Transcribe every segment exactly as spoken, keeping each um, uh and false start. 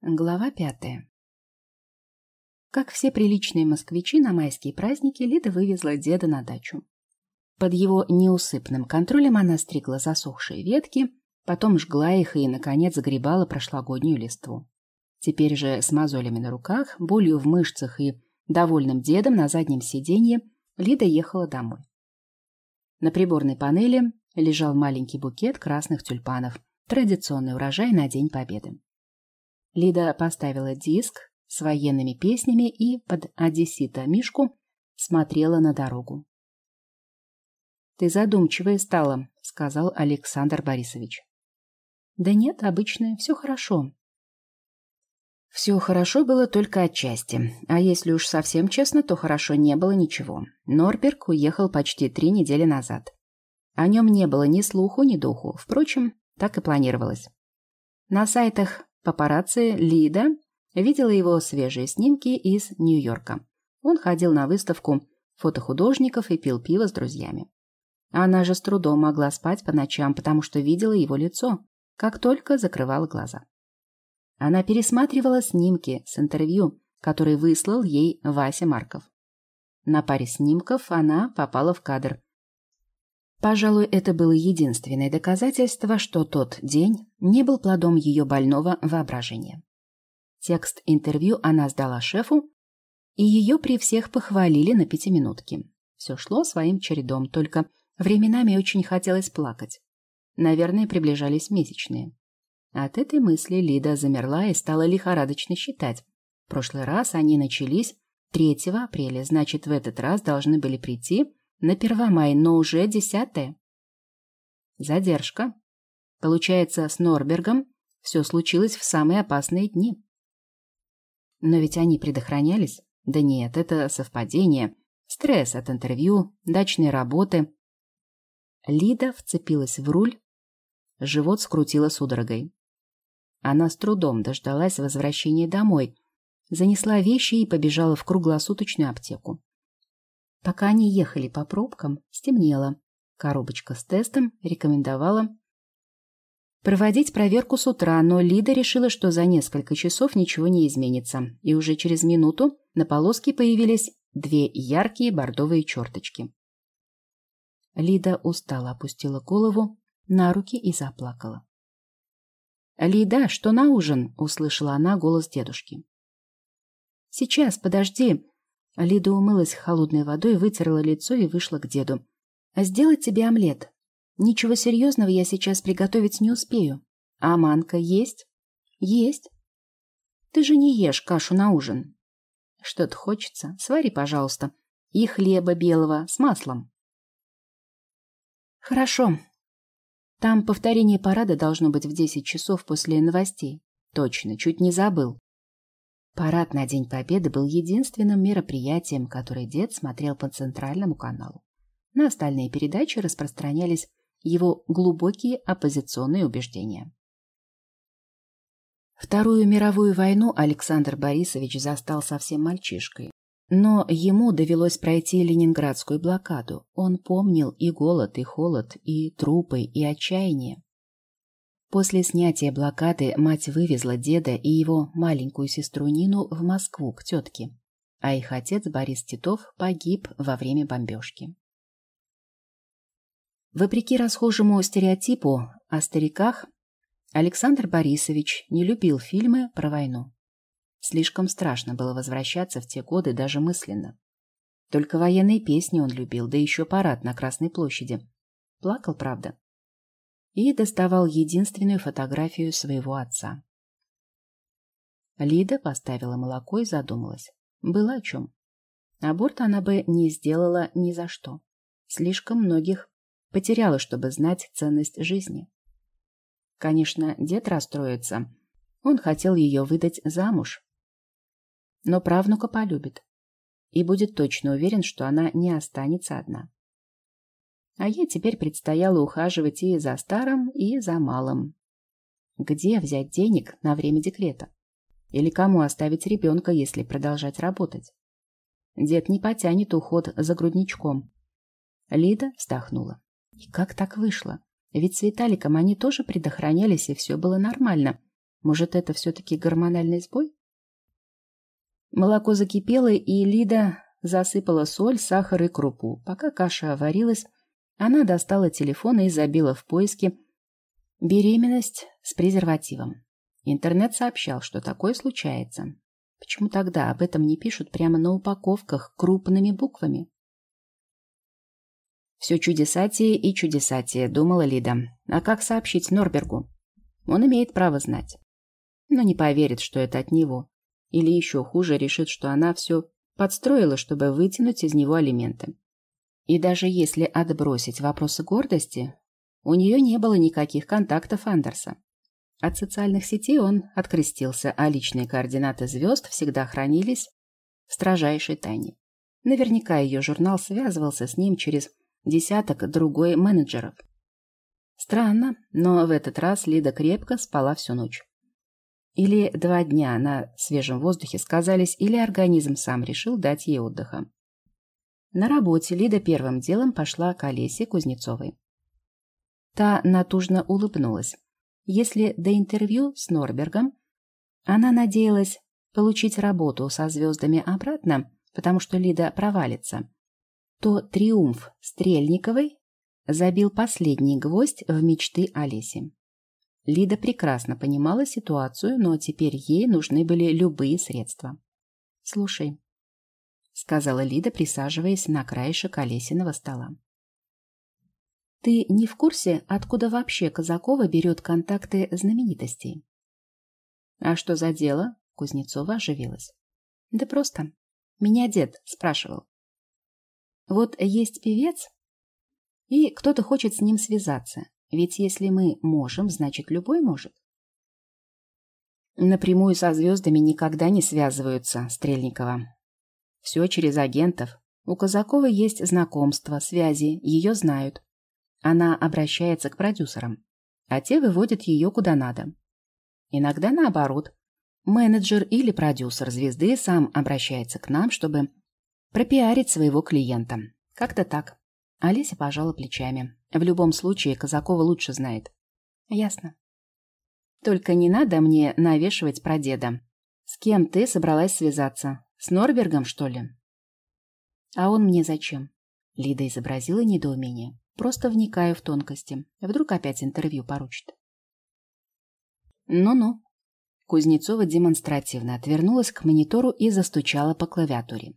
Глава пятая. Как все приличные москвичи, на майские праздники Лида вывезла деда на дачу. Под его неусыпным контролем она стригла засохшие ветки, потом жгла их и, наконец, загребала прошлогоднюю листву. Теперь же с мозолями на руках, болью в мышцах и довольным дедом на заднем сиденье Лида ехала домой. На приборной панели лежал маленький букет красных тюльпанов, традиционный урожай на День Победы. Лида поставила диск с военными песнями и под одессита Мишку смотрела на дорогу. «Ты задумчивая стала», — сказал Александр Борисович. «Да нет, обычно все хорошо». Все хорошо было только отчасти, а если уж совсем честно, то хорошо не было ничего. Норберг уехал почти три недели назад. О нем не было ни слуху, ни духу, впрочем, так и планировалось. На сайтах папарацци Лида видела его свежие снимки из Нью-Йорка. Он ходил на выставку фотохудожников и пил пиво с друзьями. Она же с трудом могла спать по ночам, потому что видела его лицо, как только закрывала глаза. Она пересматривала снимки с интервью, которые выслал ей Вася Марков. На паре снимков она попала в кадр. Пожалуй, это было единственное доказательство, что тот день не был плодом ее больного воображения. Текст интервью она сдала шефу, и ее при всех похвалили на пятиминутке. Все шло своим чередом, только временами очень хотелось плакать. Наверное, приближались месячные. От этой мысли Лида замерла и стала лихорадочно считать. В прошлый раз они начались третьего апреля, значит, в этот раз должны были прийти на Первомай, но уже десятое. Задержка. Получается, с Норбергом все случилось в самые опасные дни. Но ведь они предохранялись. Да нет, это совпадение. Стресс от интервью, дачной работы. Лида вцепилась в руль. Живот скрутило судорогой. Она с трудом дождалась возвращения домой, занесла вещи и побежала в круглосуточную аптеку. Пока они ехали по пробкам, стемнело. Коробочка с тестом рекомендовала проводить проверку с утра, но Лида решила, что за несколько часов ничего не изменится, и уже через минуту на полоске появились две яркие бордовые черточки. Лида устало опустила голову на руки и заплакала. «Лида, что на ужин?» — услышала она голос дедушки. «Сейчас, подожди». Лида умылась холодной водой, вытерла лицо и вышла к деду. «Сделать тебе омлет. Ничего серьезного я сейчас приготовить не успею. А манка есть?» «Есть». «Ты же не ешь кашу на ужин». «Что-то хочется. Свари, пожалуйста. И хлеба белого с маслом». «Хорошо. Там повторение парада должно быть в десять часов после новостей». «Точно, чуть не забыл». Парад на День Победы был единственным мероприятием, которое дед смотрел по центральному каналу. На остальные передачи распространялись его глубокие оппозиционные убеждения. Вторую мировую войну Александр Борисович застал совсем мальчишкой. Но ему довелось пройти ленинградскую блокаду. Он помнил и голод, и холод, и трупы, и отчаяние. После снятия блокады мать вывезла деда и его маленькую сестру Нину в Москву к тетке, а их отец Борис Титов погиб во время бомбежки. Вопреки расхожему стереотипу о стариках, Александр Борисович не любил фильмы про войну. Слишком страшно было возвращаться в те годы даже мысленно. Только военные песни он любил, да еще парад на Красной площади. Плакал, правда. И доставал единственную фотографию своего отца. Лида поставила молоко и задумалась. Было о чем. Аборт она бы не сделала ни за что. Слишком многих потеряла, чтобы знать ценность жизни. Конечно, дед расстроится. Он хотел ее выдать замуж. Но правнука полюбит. И будет точно уверен, что она не останется одна. А ей теперь предстояло ухаживать и за старым, и за малым. Где взять денег на время декрета? Или кому оставить ребенка, если продолжать работать? Дед не потянет уход за грудничком. Лида вздохнула. И как так вышло? Ведь с Виталиком они тоже предохранялись, и все было нормально. Может, это все-таки гормональный сбой? Молоко закипело, и Лида засыпала соль, сахар и крупу. Пока каша варилась, она достала телефон и забила в поиске «беременность с презервативом». Интернет сообщал, что такое случается. Почему тогда об этом не пишут прямо на упаковках крупными буквами? «Все чудесатие и чудесатие», — думала Лида. «А как сообщить Норбергу? Он имеет право знать. Но не поверит, что это от него. Или еще хуже, решит, что она все подстроила, чтобы вытянуть из него алименты. И даже если отбросить вопросы гордости, у нее не было никаких контактов Андерса. От социальных сетей он открестился, а личные координаты звезд всегда хранились в строжайшей тайне. Наверняка ее журнал связывался с ним через десяток другой менеджеров. Странно, но в этот раз Лида крепко спала всю ночь. Или два дня на свежем воздухе сказались, или организм сам решил дать ей отдыха. На работе Лида первым делом пошла к Олесе Кузнецовой. Та натужно улыбнулась. Если до интервью с Норбергом она надеялась получить работу со звездами обратно, потому что Лида провалится, то триумф Стрельниковой забил последний гвоздь в мечты Олеси. Лида прекрасно понимала ситуацию, но теперь ей нужны были любые средства. «Слушай», — сказала Лида, присаживаясь на краешек Олесиного стола. «Ты не в курсе, откуда вообще Казакова берет контакты знаменитостей?» «А что за дело?» — Кузнецова оживилась. «Да просто. Меня дед спрашивал. Вот есть певец, и кто-то хочет с ним связаться. Ведь если мы можем, значит, любой может». «Напрямую со звездами никогда не связываются, Стрельникова. Все через агентов. У Казаковой есть знакомства, связи, ее знают. Она обращается к продюсерам, а те выводят ее куда надо. Иногда наоборот. Менеджер или продюсер звезды сам обращается к нам, чтобы пропиарить своего клиента. Как-то так». Олеся пожала плечами. В любом случае, Казакова лучше знает. «Ясно. Только не надо мне навешивать про деда. С кем ты собралась связаться? С Норбергом, что ли?» «А он мне зачем?» Лида изобразила недоумение. «Просто вникаю в тонкости. Вдруг опять интервью поручит». «Ну-ну». Кузнецова демонстративно отвернулась к монитору и застучала по клавиатуре.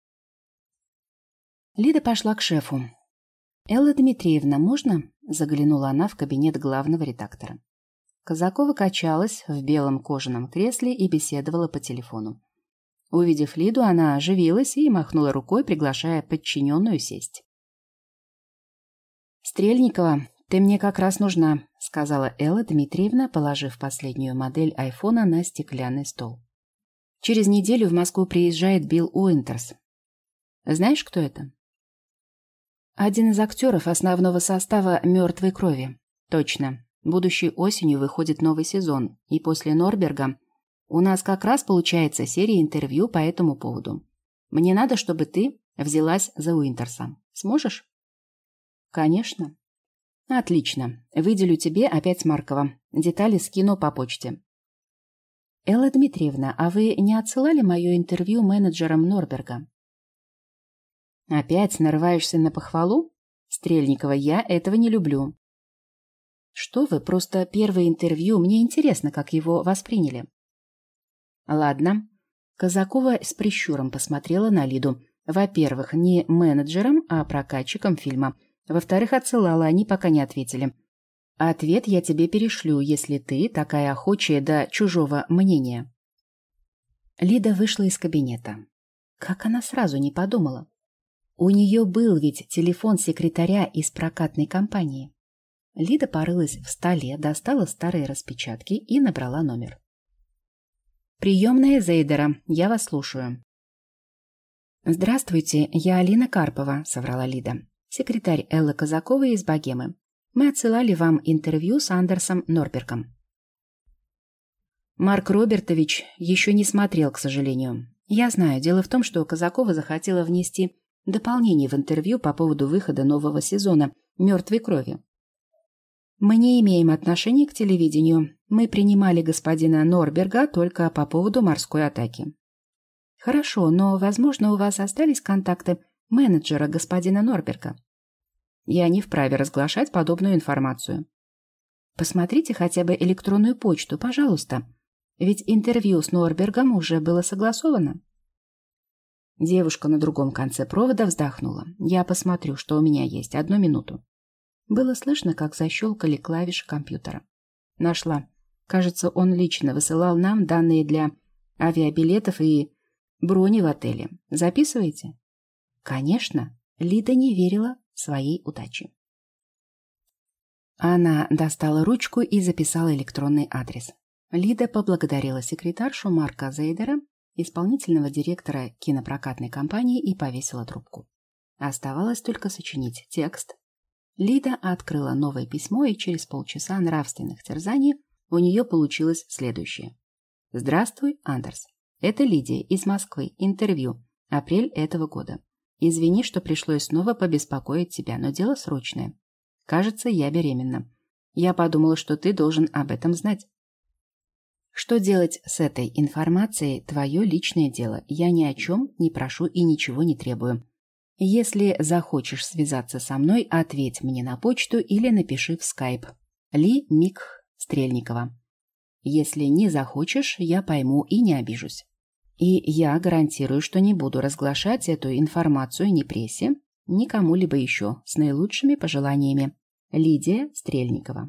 Лида пошла к шефу. «Элла Дмитриевна, можно?» — заглянула она в кабинет главного редактора. Казакова качалась в белом кожаном кресле и беседовала по телефону. Увидев Лиду, она оживилась и махнула рукой, приглашая подчиненную сесть. «Стрельникова, ты мне как раз нужна», — сказала Элла Дмитриевна, положив последнюю модель айфона на стеклянный стол. «Через неделю в Москву приезжает Билл Уинтерс. Знаешь, кто это?» «Один из актеров основного состава «Мертвой крови». Точно. Будущей осенью выходит новый сезон, и после Норберга у нас как раз получается серия интервью по этому поводу. Мне надо, чтобы ты взялась за Уинтерса. Сможешь?» «Конечно». «Отлично. Выделю тебе опять Маркова. Детали скину по почте». «Элла Дмитриевна, а вы не отсылали мое интервью менеджерам Норберга?» «Опять нарываешься на похвалу? Стрельникова, я этого не люблю». «Что вы, просто первое интервью, мне интересно, как его восприняли». «Ладно». Казакова с прищуром посмотрела на Лиду. Во-первых, не менеджером, а прокатчиком фильма. Во-вторых, отсылала, они пока не ответили. Ответ я тебе перешлю, если ты такая охочая до чужого мнения. Лида вышла из кабинета. Как она сразу не подумала? У нее был ведь телефон секретаря из прокатной компании. Лида порылась в столе, достала старые распечатки и набрала номер. «Приемная Зейдера, я вас слушаю». «Здравствуйте, я Алина Карпова», — соврала Лида. «Секретарь Эллы Казаковой из Богемы. Мы отсылали вам интервью с Андерсом Норбергом». Марк Робертович еще не смотрел, к сожалению. Я знаю, дело в том, что Казакова захотела внести дополнение в интервью по поводу выхода нового сезона «Мертвой крови». Мы не имеем отношения к телевидению. Мы принимали господина Норберга только по поводу морской атаки. Хорошо, но, возможно, у вас остались контакты менеджера господина Норберга. Я не вправе разглашать подобную информацию. Посмотрите хотя бы электронную почту, пожалуйста. Ведь интервью с Норбергом уже было согласовано. Девушка на другом конце провода вздохнула. Я посмотрю, что у меня есть. Одну минуту. Было слышно, как защелкали клавиши компьютера. Нашла. Кажется, он лично высылал нам данные для авиабилетов и брони в отеле. Записываете? Конечно. Лида не верила своей удаче. Она достала ручку и записала электронный адрес. Лида поблагодарила секретаршу Марка Зейдера, исполнительного директора кинопрокатной компании, и повесила трубку. Оставалось только сочинить текст. Лида открыла новое письмо, и через полчаса нравственных терзаний у нее получилось следующее. «Здравствуй, Андерс. Это Лидия из Москвы. Интервью. Апрель этого года. Извини, что пришлось снова побеспокоить тебя, но дело срочное. Кажется, я беременна. Я подумала, что ты должен об этом знать. Что делать с этой информацией – твое личное дело. Я ни о чем не прошу и ничего не требую. Если захочешь связаться со мной, ответь мне на почту или напиши в скайп. Ли Мик Стрельникова. Если не захочешь, я пойму и не обижусь. И я гарантирую, что не буду разглашать эту информацию ни прессе, ни кому-либо еще. С наилучшими пожеланиями. Лидия Стрельникова».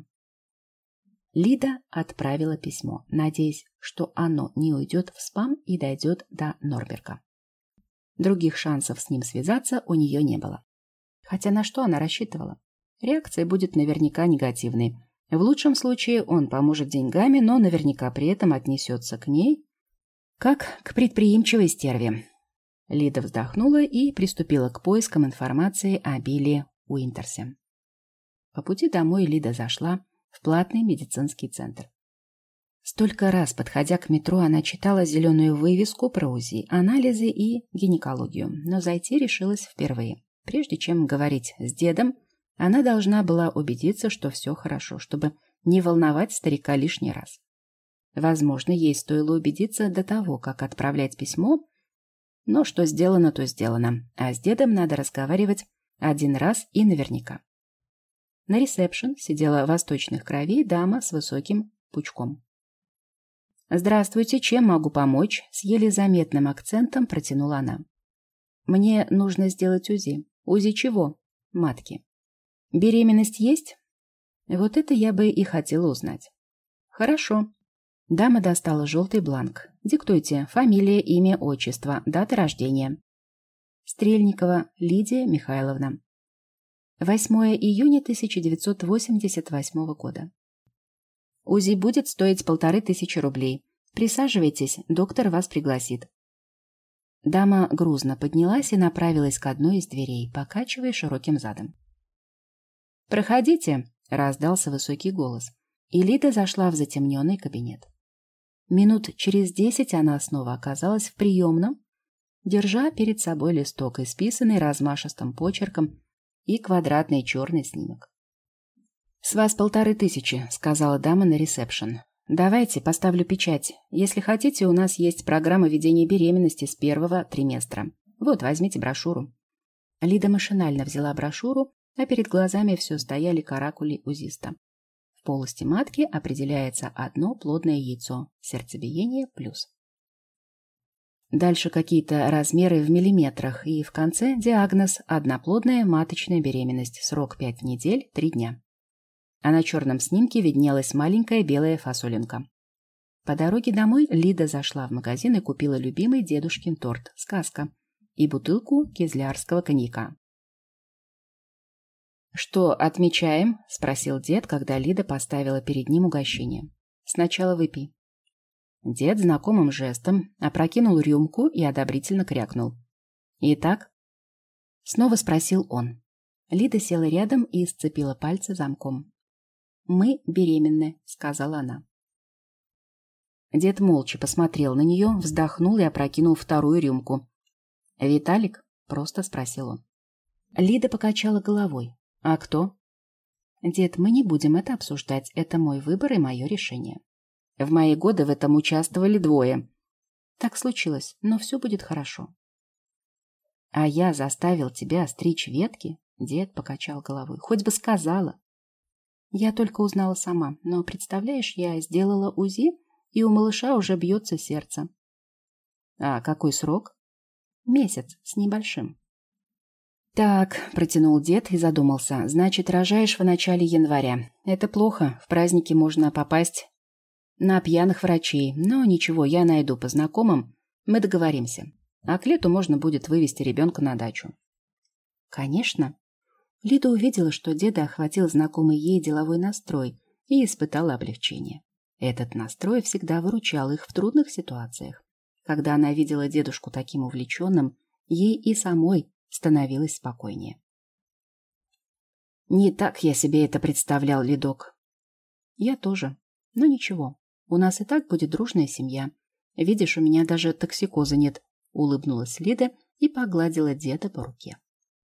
Лида отправила письмо, надеясь, что оно не уйдет в спам и дойдет до Норберга. Других шансов с ним связаться у нее не было. Хотя на что она рассчитывала? Реакция будет наверняка негативной. В лучшем случае он поможет деньгами, но наверняка при этом отнесется к ней как к предприимчивой стерве. Лида вздохнула и приступила к поискам информации о Билли Уинтерсе. По пути домой Лида зашла в платный медицинский центр. Столько раз, подходя к метро, она читала зеленую вывеску про УЗИ, анализы и гинекологию, но зайти решилась впервые. Прежде чем говорить с дедом, она должна была убедиться, что все хорошо, чтобы не волновать старика лишний раз. Возможно, ей стоило убедиться до того, как отправлять письмо, но что сделано, то сделано, а с дедом надо разговаривать один раз и наверняка. На ресепшн сидела восточных кровей дама с высоким пучком. «Здравствуйте, чем могу помочь?» — с еле заметным акцентом протянула она. «Мне нужно сделать УЗИ». «УЗИ чего?» «Матки». «Беременность есть?» «Вот это я бы и хотела узнать». «Хорошо». Дама достала желтый бланк. «Диктуйте. Фамилия, имя, отчество, дата рождения». «Стрельникова Лидия Михайловна». восьмое июня тысяча девятьсот восемьдесят восьмого года. УЗИ будет стоить полторы тысячи рублей. Присаживайтесь, доктор вас пригласит. Дама грузно поднялась и направилась к одной из дверей, покачивая широким задом. «Проходите», — раздался высокий голос, и Лида зашла в затемненный кабинет. Минут через десять она снова оказалась в приемном, держа перед собой листок, исписанный размашистым почерком, и квадратный черный снимок. «С вас полторы тысячи», — сказала дама на ресепшн. «Давайте, поставлю печать. Если хотите, у нас есть программа ведения беременности с первого триместра. Вот, возьмите брошюру». Лида машинально взяла брошюру, а перед глазами все стояли каракули УЗИста. В полости матки определяется одно плодное яйцо, сердцебиение плюс. Дальше какие-то размеры в миллиметрах, и в конце диагноз – одноплодная маточная беременность, срок пять недель, три дня. А на черном снимке виднелась маленькая белая фасолинка. По дороге домой Лида зашла в магазин и купила любимый дедушкин торт «Сказка» и бутылку кизлярского коньяка. «Что, отмечаем?» – спросил дед, когда Лида поставила перед ним угощение. «Сначала выпей». Дед знакомым жестом опрокинул рюмку и одобрительно крякнул. «Итак?» — снова спросил он. Лида села рядом и сцепила пальцы замком. «Мы беременны», — сказала она. Дед молча посмотрел на нее, вздохнул и опрокинул вторую рюмку. «Виталик?» — просто спросил он. Лида покачала головой. «А кто?» Дед, мы не будем это обсуждать. Это мой выбор и мое решение. В мои годы в этом участвовали двое. Так случилось, но все будет хорошо. А я заставил тебя стричь ветки? Дед покачал головой. Хоть бы сказала. Я только узнала сама, но, представляешь, я сделала УЗИ, и у малыша уже бьется сердце. А какой срок? Месяц с небольшим. Так, протянул дед и задумался. Значит, рожаешь в начале января. Это плохо, в праздники можно попасть на пьяных врачей. Но ничего, я найду по знакомым, мы договоримся. А к лету можно будет вывести ребенка на дачу. Конечно. Лида увидела, что деда охватил знакомый ей деловой настрой и испытала облегчение. Этот настрой всегда выручал их в трудных ситуациях. Когда она видела дедушку таким увлеченным, ей и самой становилось спокойнее. Не так я себе это представлял, Лидок. Я тоже. Но ничего, у нас и так будет дружная семья. Видишь, у меня даже токсикоза нет, улыбнулась Лида и погладила деда по руке.